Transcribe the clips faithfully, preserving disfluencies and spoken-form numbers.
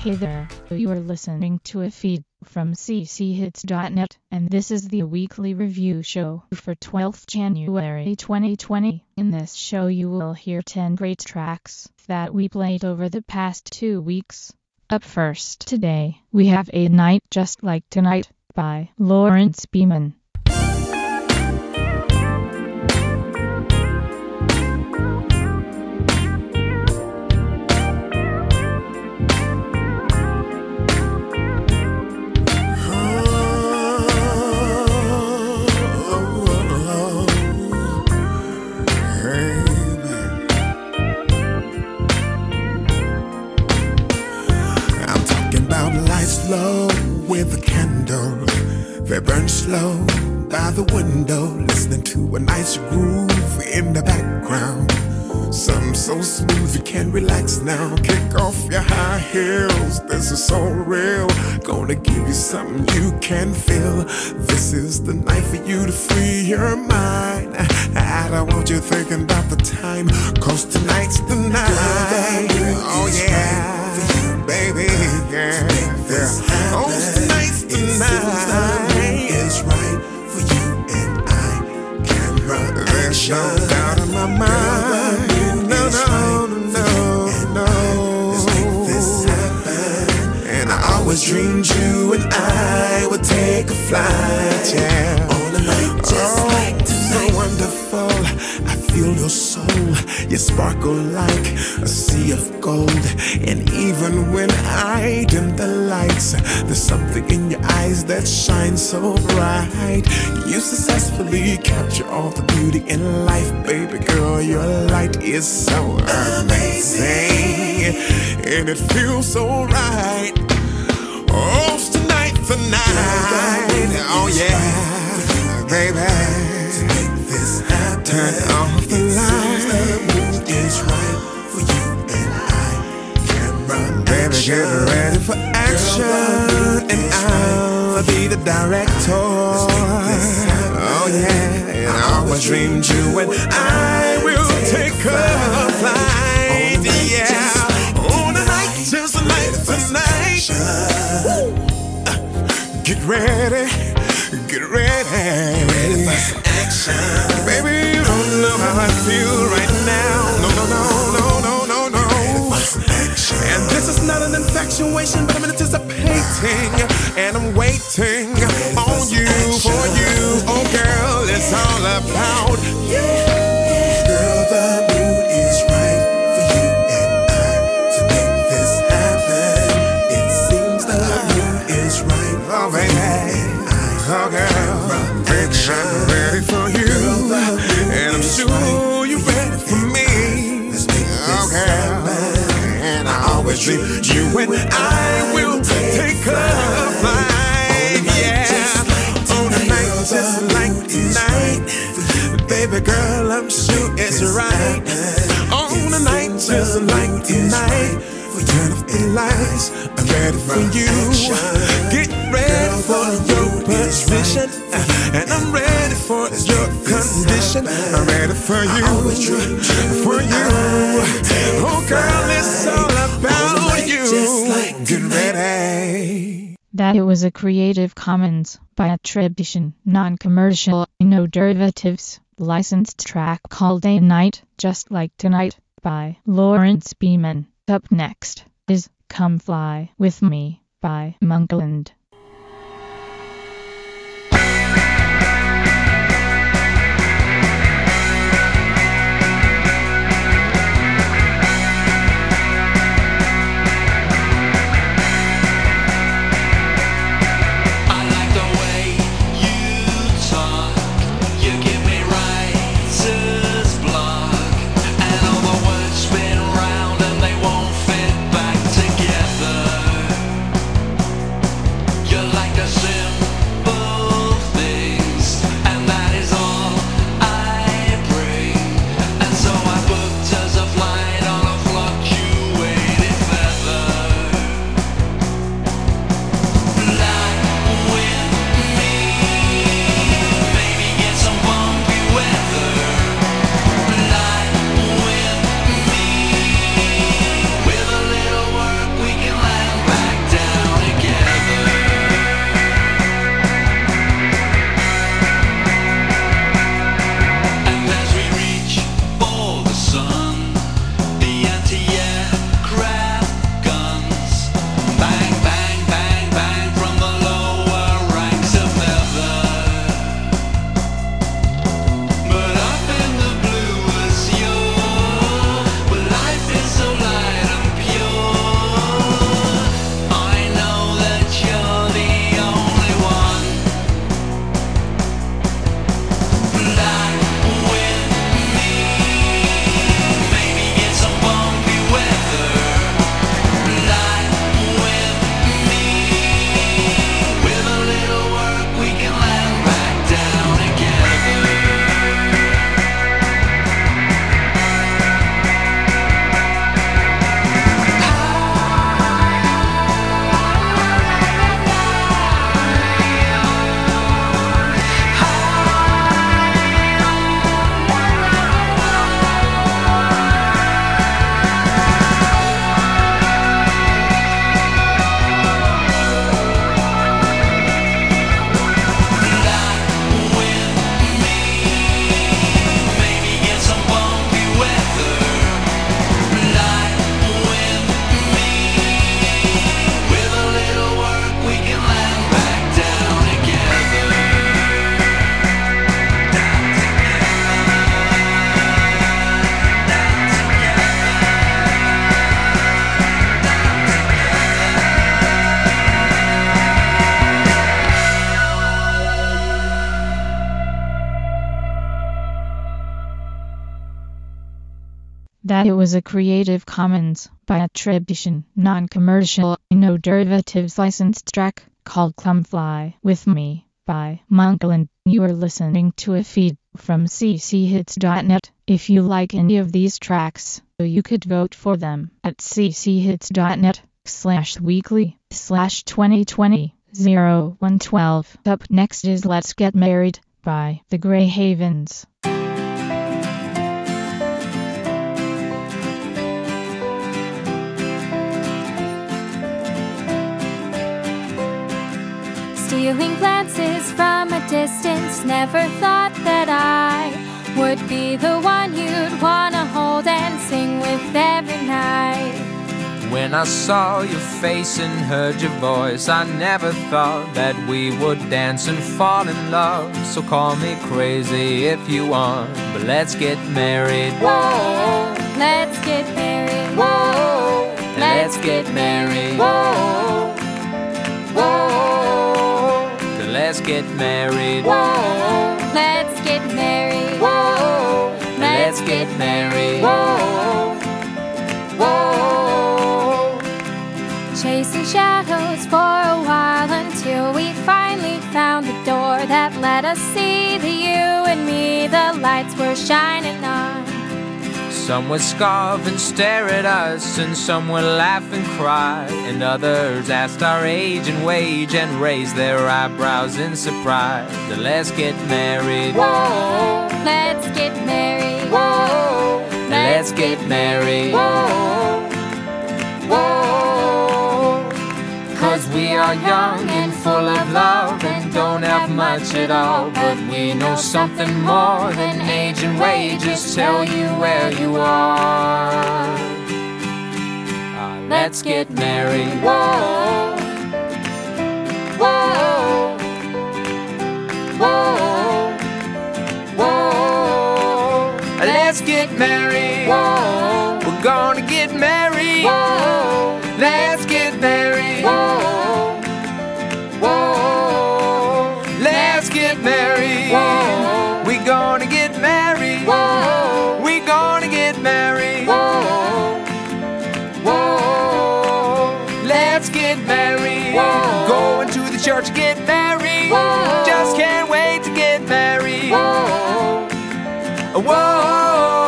Hey there, you are listening to a feed from c c hits dot net, and this is the weekly review show for twelfth January twenty twenty. In this show you will hear ten great tracks that we played over the past two weeks. Up first today, we have A Night Just Like Tonight by Lawrence Beeman. Low with a candle that burns slow by the window, listening to a nice groove in the background. Something so smooth you can relax now. Kick off your high heels, this is so real. Gonna give you something you can feel. This is the night for you to free your mind. I don't want you thinking about the time, cause tonight's the night. Oh yeah, baby, yeah. Yeah. Oh, tonight's the night. It's right for you and I can run. There's no doubt in my mind. No, no, no, no. Let's make this happen. And I always dreamed you and I would take a flight, yeah. On a night just oh, like tonight. So wonderful. I feel your soul. You sparkle like a sea of gold. And even when I dim the lights, there's something in your eyes that shines so bright. You successfully capture all the beauty in life. Baby girl, your light is so amazing, and it feels so right. Oh, tonight's the night. Oh yeah, baby. Turn off the lights. The mood is right for you and I can run. Baby, get ready for action, and I'll be the director. Oh yeah, and I always dreamed you and I will take a flight. Yeah, on a night just like tonight. Get ready, get ready, ready for some action, baby. You know how I feel right now. No, no, no, no, no, no, no. And this is not an infatuation, but I'm anticipating, and I'm waiting on you, for you. Oh girl, it's all about you. Girl, the mood is right for you and I to make this happen. It seems the mood is right. Oh baby, oh girl, baby, I'm ready for you. And I'm sure you're ready for me. Oh girl, and I always dream you and I will take a flight. Yeah, on a night just like tonight, baby girl, I'm sure it's right. On a night just like tonight, turn off the lights, I'm ready for you. Get ready for your position, and I'm ready for your condition. I'm ready for you, for you. Oh girl, it's all about you. Get ready. That it was a Creative Commons by attribution, non-commercial, no derivatives, licensed track called A Night Just Like Tonight by Lawrence Beeman. Up next is Come Fly With Me by Monkland. that it was a Creative Commons by attribution, non-commercial, no derivatives licensed track called Come Fly With Me by Monkland. You are listening to a feed from c c hits dot net. If you like any of these tracks, you could vote for them at c c hits dot net slash weekly slash twenty twenty oh one twelve. Up next is Let's Get Married by the Grey Havens. Stealing glances from a distance, never thought that I would be the one you'd wanna hold and sing with every night. When I saw your face and heard your voice, I never thought that we would dance and fall in love. So call me crazy if you want, but let's get married. Whoa, let's get married. Whoa, let's get married. Whoa, whoa, let's get married. Whoa, let's get married. Whoa, let's get married. Whoa, whoa. Chasing shadows for a while until we finally found the door that let us see the you and me the lights were shining on. Some would scoff and stare at us, and some would laugh and cry, and others asked our age and wage and raised their eyebrows in surprise. But let's get married. Whoa, let's get married. Whoa, let's get married. Whoa, whoa. Cause we are young and full of love and don't have much at all, but we know something more than age and wages tell you where you are. Uh, let's get married. Whoa, whoa, whoa, whoa. Let's get married. Whoa, we're gonna get married. Whoa, let's get married. Whoa, whoa. Let's get married. Whoa, we gonna get married. Whoa, we gonna get married. Whoa, whoa. Let's get married. Whoa, going to the church to get married. Whoa, just can't wait to get married. Whoa, whoa.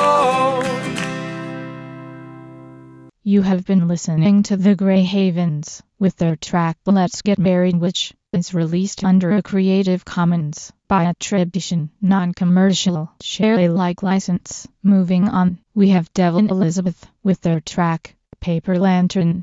You have been listening to the Grey Havens with their track Let's Get Married, which is released under a Creative Commons by attribution, non-commercial, share Alike license. Moving on, we have Devin Elizabeth with their track Paper Lantern.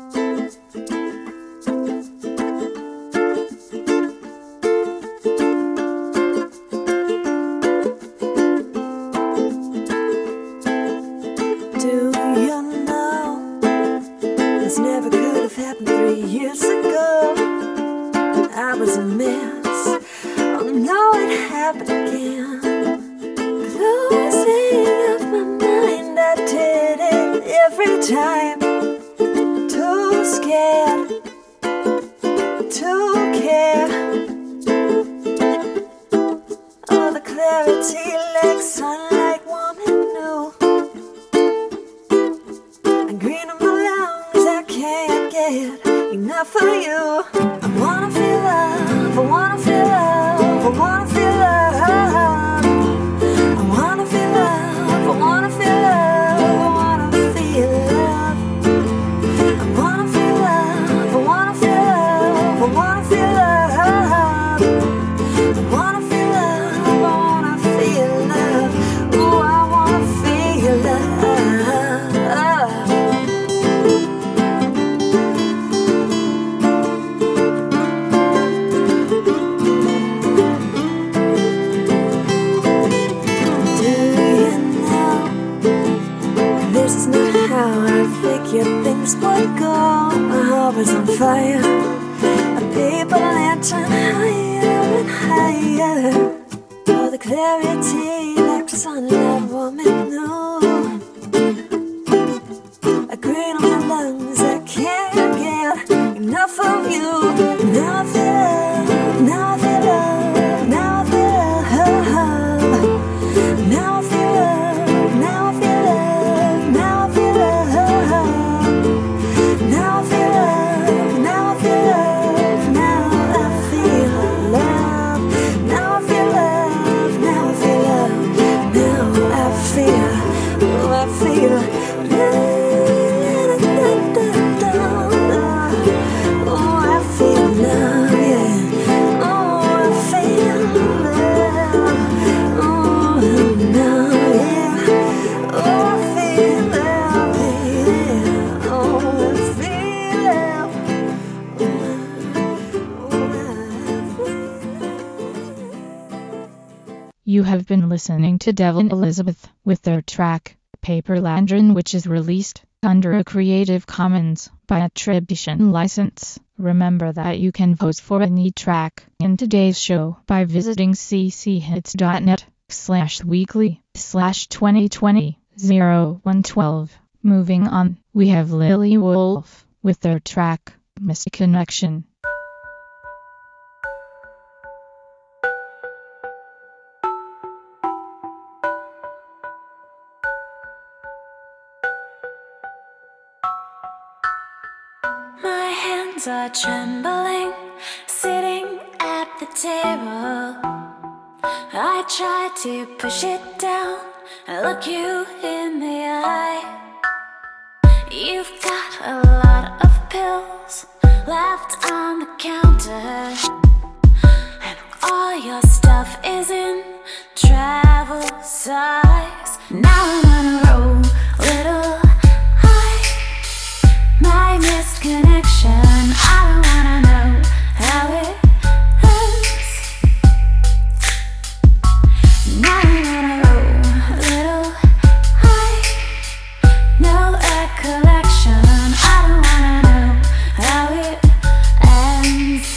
Never could have happened three years ago. I was a mess. Oh no, it happened again. Closing up my mind, I did it every time. Too scared to care. All the clarity like sunlight warming new. And green on my lungs, I can't get enough of you. I wanna feel love, I wanna feel love, I wanna feel love. I wanna feel love, I wanna feel love, I wanna feel love. I wanna feel love, I wanna feel love, I wanna feel love. I wanna feel love, I wanna feel love. Ooh, I wanna feel love. Things would go. My heart was on fire. A paper lantern higher and higher. For the clarity like sunlight warming new. A green on my lungs, I can't get enough of you. Now I feel love, now I feel love, now I feel love. Now I feel love, now I feel love. been listening to Devin Elizabeth with their track Paper Lantern, which is released under a Creative Commons by attribution license. Remember that you can vote for any track in today's show by visiting cchits.net slash weekly slash 2020 0112. Moving on, we have Lily Wolf with their track Misconnection. My hands are trembling, sitting at the table. I try to push it down and look you in the eye. You've got a lot of pills left on the counter, and all your stuff is in travel size. Now I'm on a roll, little high, my missed connection. I don't wanna know how it ends. Now I'm on a roll, little high, no recollection. I don't wanna know how it ends.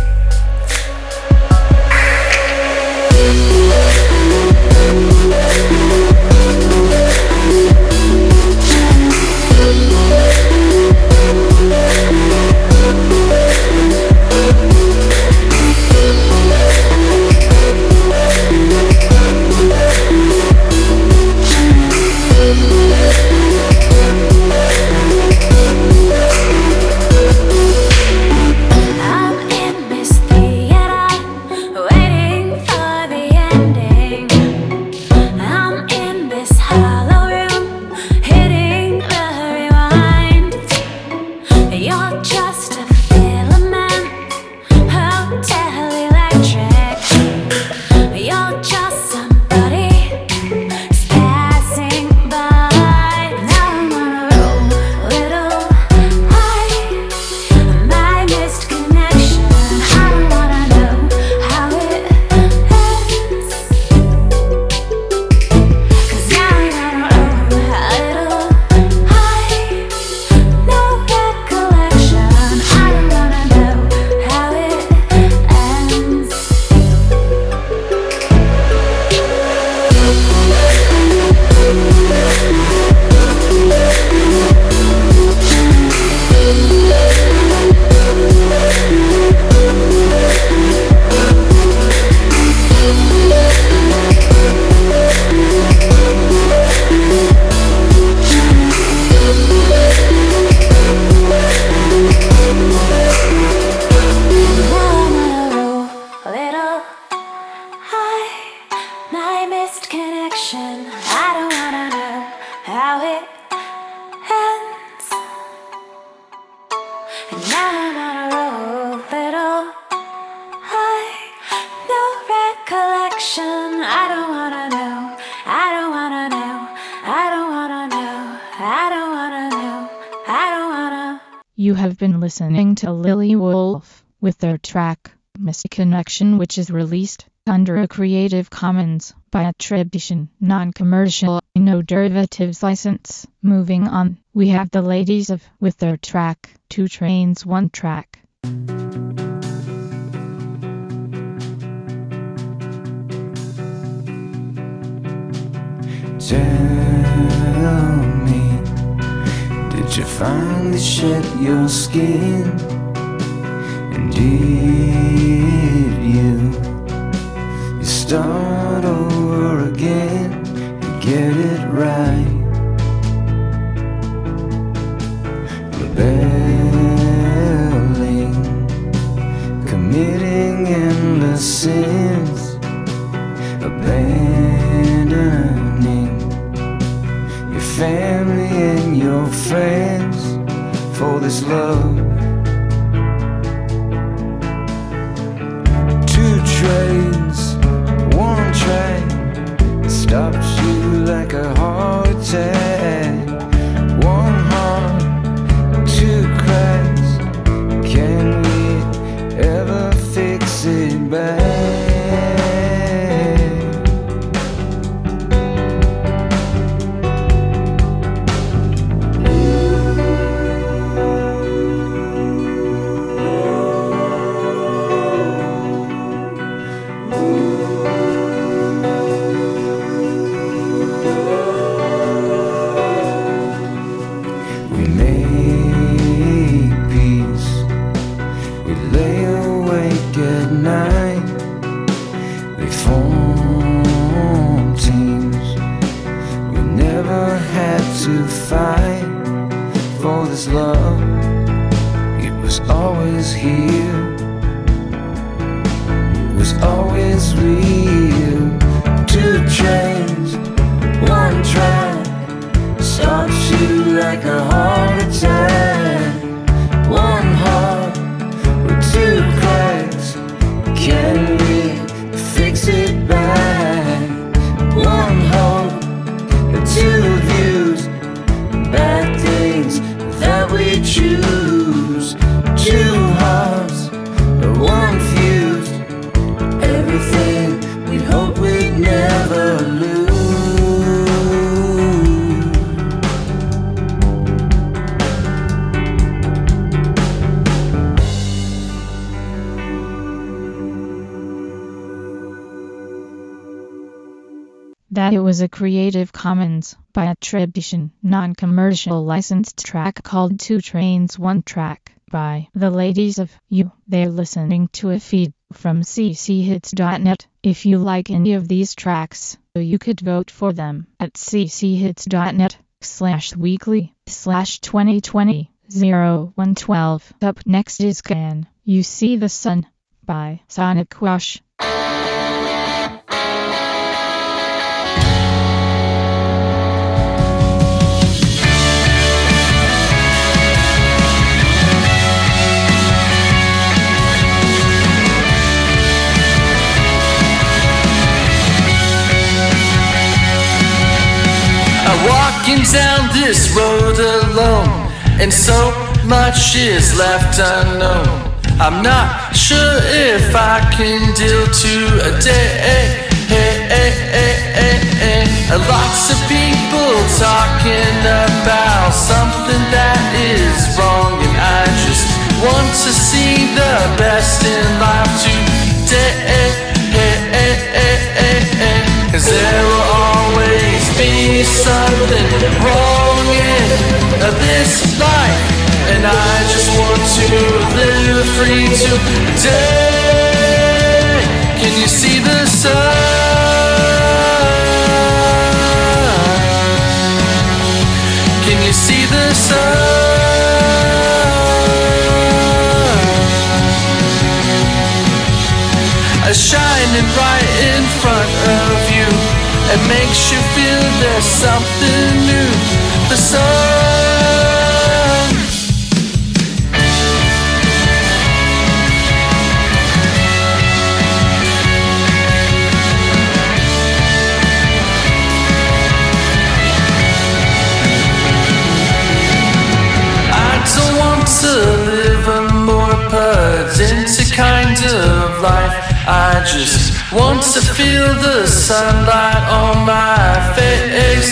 You have been listening to Lily Wolf with their track Misconnection, which is released under a Creative Commons by attribution, non-commercial, no derivatives license. Moving on, we have the Ladies of with their track Two Trains One Track. Tell me, did you finally shed your skin? And did you, you start over again and get it right? Rebelling, committing endless sins, abandoning your family and your friends for this love. Two trains, one track, stops you like a heart attack. One heart, two cracks, can we ever fix it back? to fight for this love. It was always here, it was always real. Two trains, one track, stops you like a heart attack. One heart with two cracks, can we fix it back? One hope, two views, bad things that we choose. Two hearts, one fuse, everything we hope we'd never lose. That it was a Creative Commons by attribution, non-commercial licensed track called Two Trains One Track by The Ladies of You. They're listening to a feed from c c hits dot net. If you like any of these tracks, you could vote for them at cchits.net slash weekly slash 2020 0112. Up next is Can You See the Sun by Sonic Wash. Walking down this road alone, and so much is left unknown. I'm not sure if I can deal to a day. Lots of people talking about something that is wrong, and I just want to see the best in life today. Cause there will always be something wrong in this life, and I just want to live free today. Can you see the sun? Can you see the sun? Shining right in front of you, it makes you feel there's something new. The sun. I don't want to live a more pedantic kind of life. I just want to feel the sunlight on my face.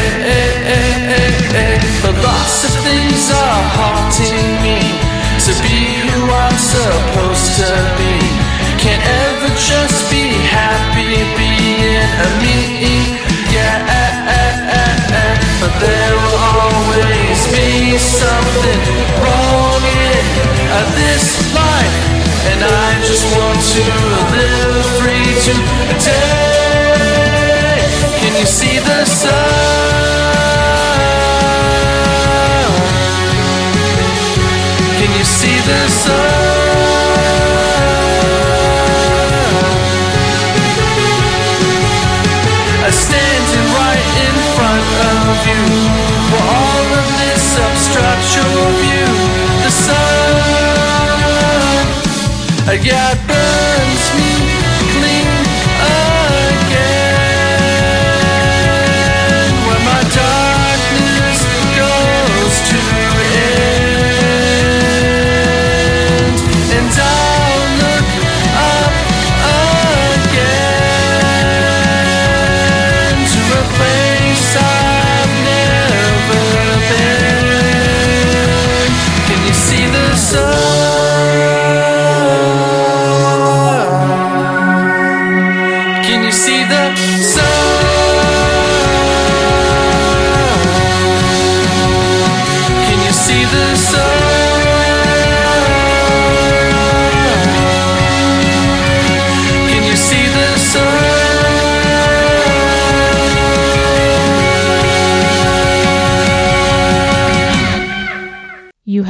But lots of things are haunting me to be who I'm supposed to be. Can't ever just be happy being a me. Yeah, but there will always be something wrong in this life. And I just want to live free today. Can you see the sun? Can you see the sun? I'm standing right in front of you.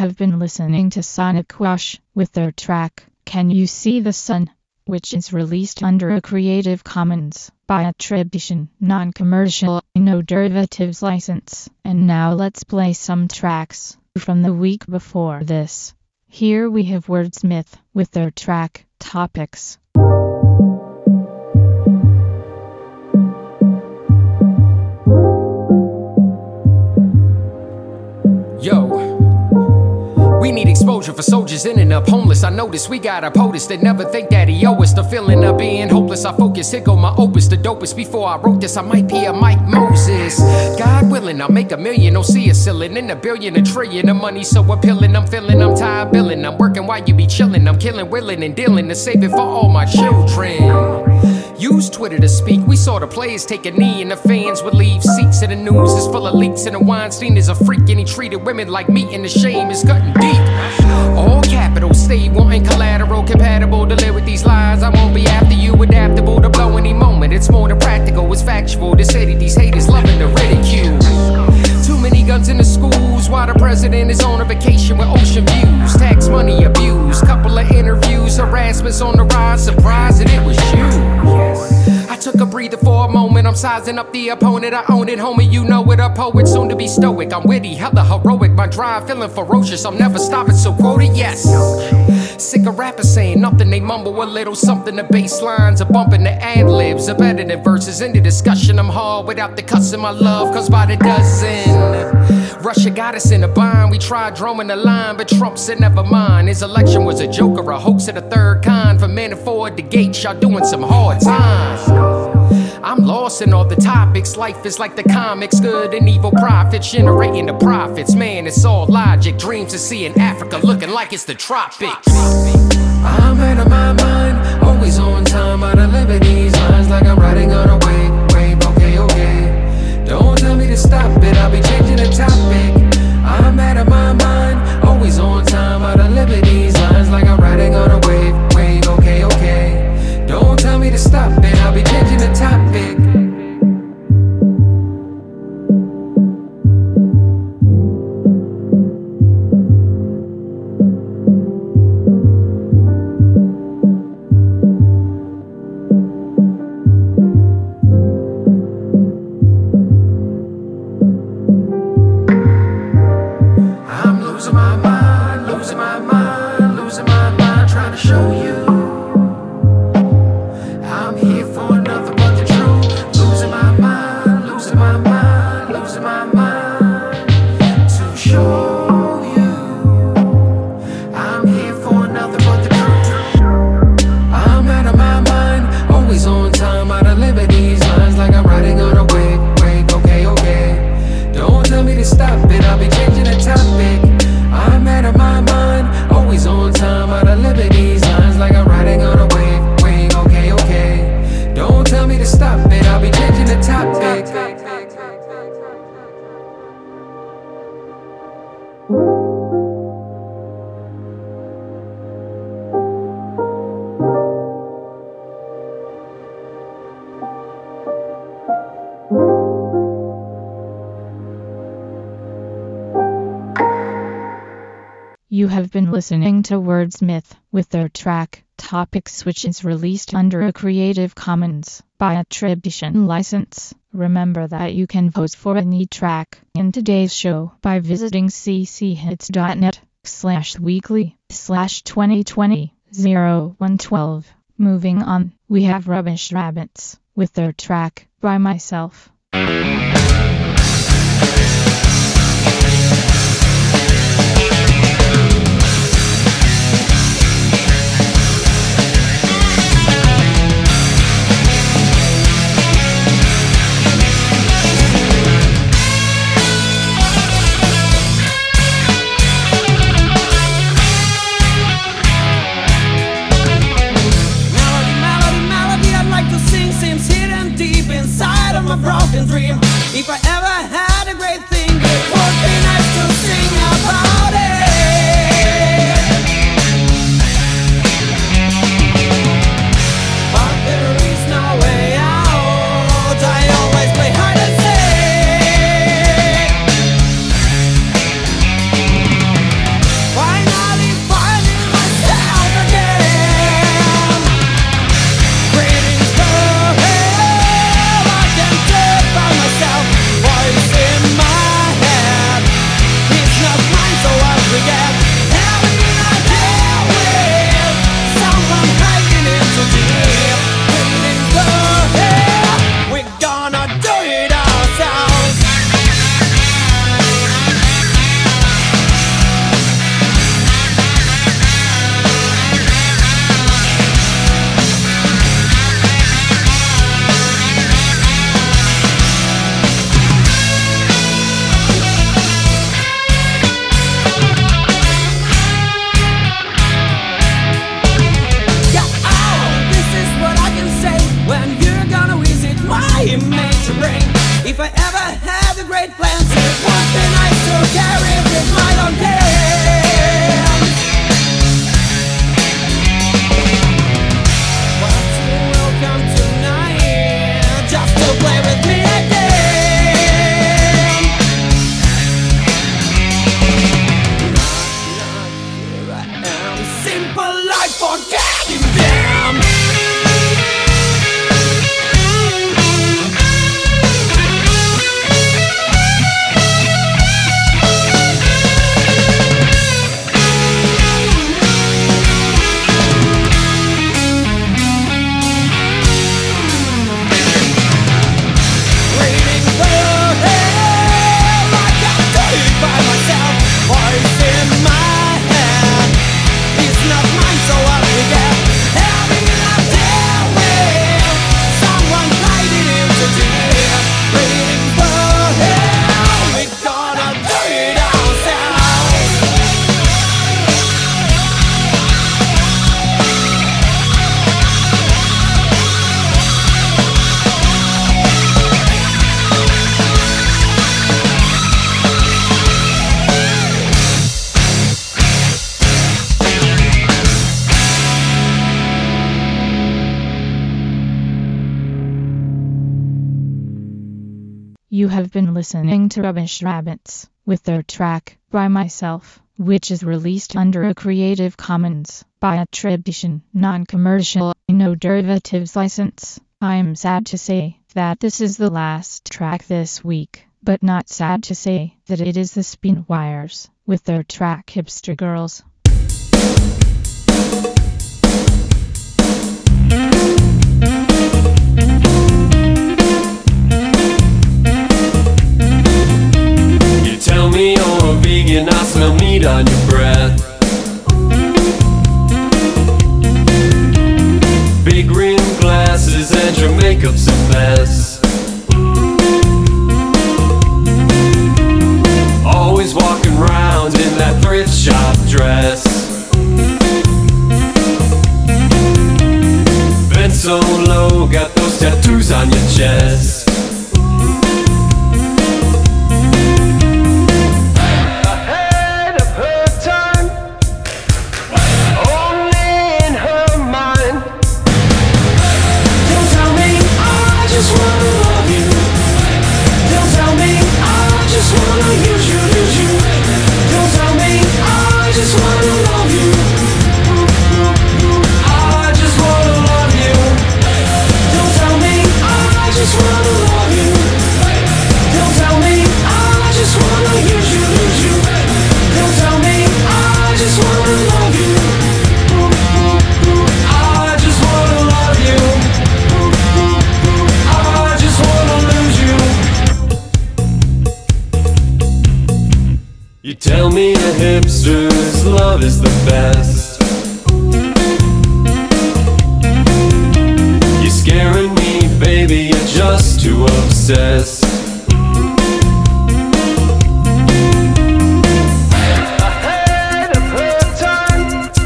have been listening to Sonic Wash with their track, Can You See the Sun?, which is released under a Creative Commons by attribution, non-commercial, no derivatives license. And now let's play some tracks from the week before this. Here we have Wordsmith with their track, Topics. Yo, we need exposure for soldiers ending up homeless. I notice we got a POTUS that never think that he owe us. The feeling of being hopeless, I focus, here go my opus, the dopest. Before I wrote this, I might be a Mike Moses. God willing, I'll make a million, don't see a ceiling. In a billion, a trillion, the money so appealing. I'm feeling, I'm tired billing, I'm working while you be chilling. I'm killing, willing, and dealing to save it for all my children. Use Twitter to speak. We saw the players take a knee and the fans would leave seats. And the news is full of leaks and the Weinstein is a freak and he treated women like meat and the shame is cutting deep. All capital, stay wanting collateral, compatible to live with these lies. I won't be after you, adaptable to blow any moment. It's more than practical, it's factual to say that these haters loving the ridicule. Too many guns in the schools while the president is on a vacation with ocean views. Tax money abuse, couple of interviews, harassment's on the rise. Surprised that it was you. I took a breather for a moment, I'm sizing up the opponent. I own it, homie, you know it, a poet, soon to be stoic. I'm witty, hella heroic, my drive feeling ferocious. I'm never stopping, so quote it, yes. Sick of rappers saying nothing, they mumble a little something. The bass lines are bumping, the ad-libs are better than verses. In the discussion, I'm hard without the cussing. My love comes by the dozen. Russia got us in a bind, we tried drawing the line, but Trump said never mind. His election was a joke or a hoax of the third kind. For men afford the gate, y'all doing some hard times. I'm lost in all the topics, life is like the comics. Good and evil prophets generating the profits. Man, it's all logic, dreams to see in Africa looking like it's the tropics. I'm out of my mind, always on time. I deliver these lines like I'm riding on a wave, wave, okay, okay. Don't tell me to stop it, I'll be changing the topic. I'm out of my mind, always on time. I deliver these lines like I'm riding on a wave, wave, okay, okay. Don't tell me to stop it, I'll be changing the topic. You have been listening to Wordsmith with their track, Topics, which is released under a Creative Commons by attribution license. Remember that you can vote for any track in today's show by visiting cchits.net slash weekly slash 2020 0112. Moving on, we have Rubbish Rabbits with their track, By Myself. A broken dream. If I ever had a great thing, it would be nice to sing about it. But there is no way out. I always play hide and seek. I ever had a great plan, it would be nice to carry with my long hand. But you're welcome tonight, just to play with me again. Not, not here I am, simple life, forgetting them. You have been listening to Rubbish Rabbits with their track By Myself, which is released under a Creative Commons by attribution, non-commercial, no derivatives license. I'm sad to say that this is the last track this week, but not sad to say that it is the Spinwires with their track Hipster Girls. Tell me you're a vegan, I smell meat on your breath. Big rim glasses and your makeup's a mess. Always walking round in that thrift shop dress. Bent so low, got those tattoos on your chest. You tell me a hipster's love is the best. You're scaring me, baby, you're just too obsessed. Ahead of her time,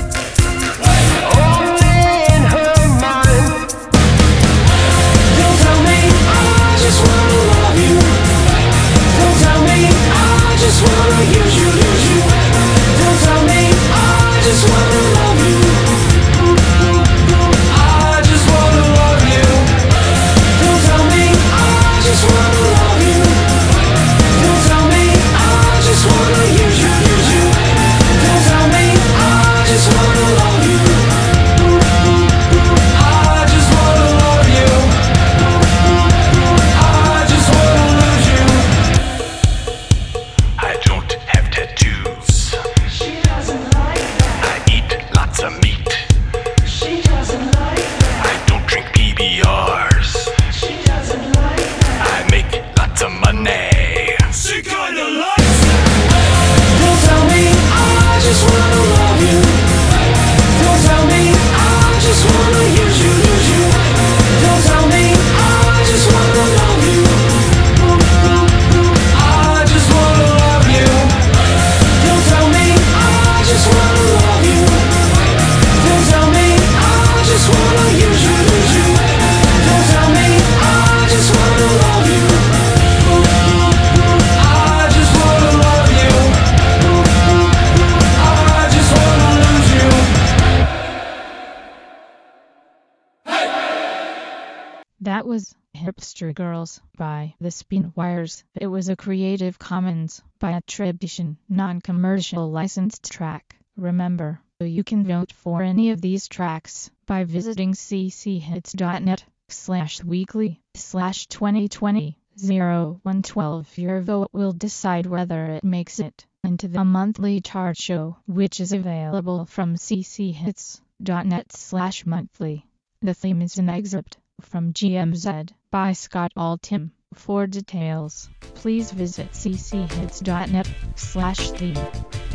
only in her mind. Don't tell me I just wanna love you. Don't tell me I just wanna use you, lose you. Don't tell me I just wanna love you. I just wanna love you. Don't tell me I just wanna love you. Don't tell me I just wanna use you, lose you. Don't tell me I just wanna love you. I just wanna love you. I just wanna lose you. I don't have tattoos. She doesn't like that. I eat lots of meat. She doesn't like that. I don't drink P B Rs. She doesn't like that. I make lots of money. She kinda likes that. was Hipster Girls by The Spinwires. It was a Creative Commons by attribution, non-commercial licensed track. Remember, you can vote for any of these tracks by visiting cchits.net slash weekly slash 2020 01 twelve. Your vote will decide whether it makes it into the monthly chart show, which is available from cchits.net slash monthly. The theme is an excerpt from G M Z by Scott Altham. For details, please visit cchits.net slash theme.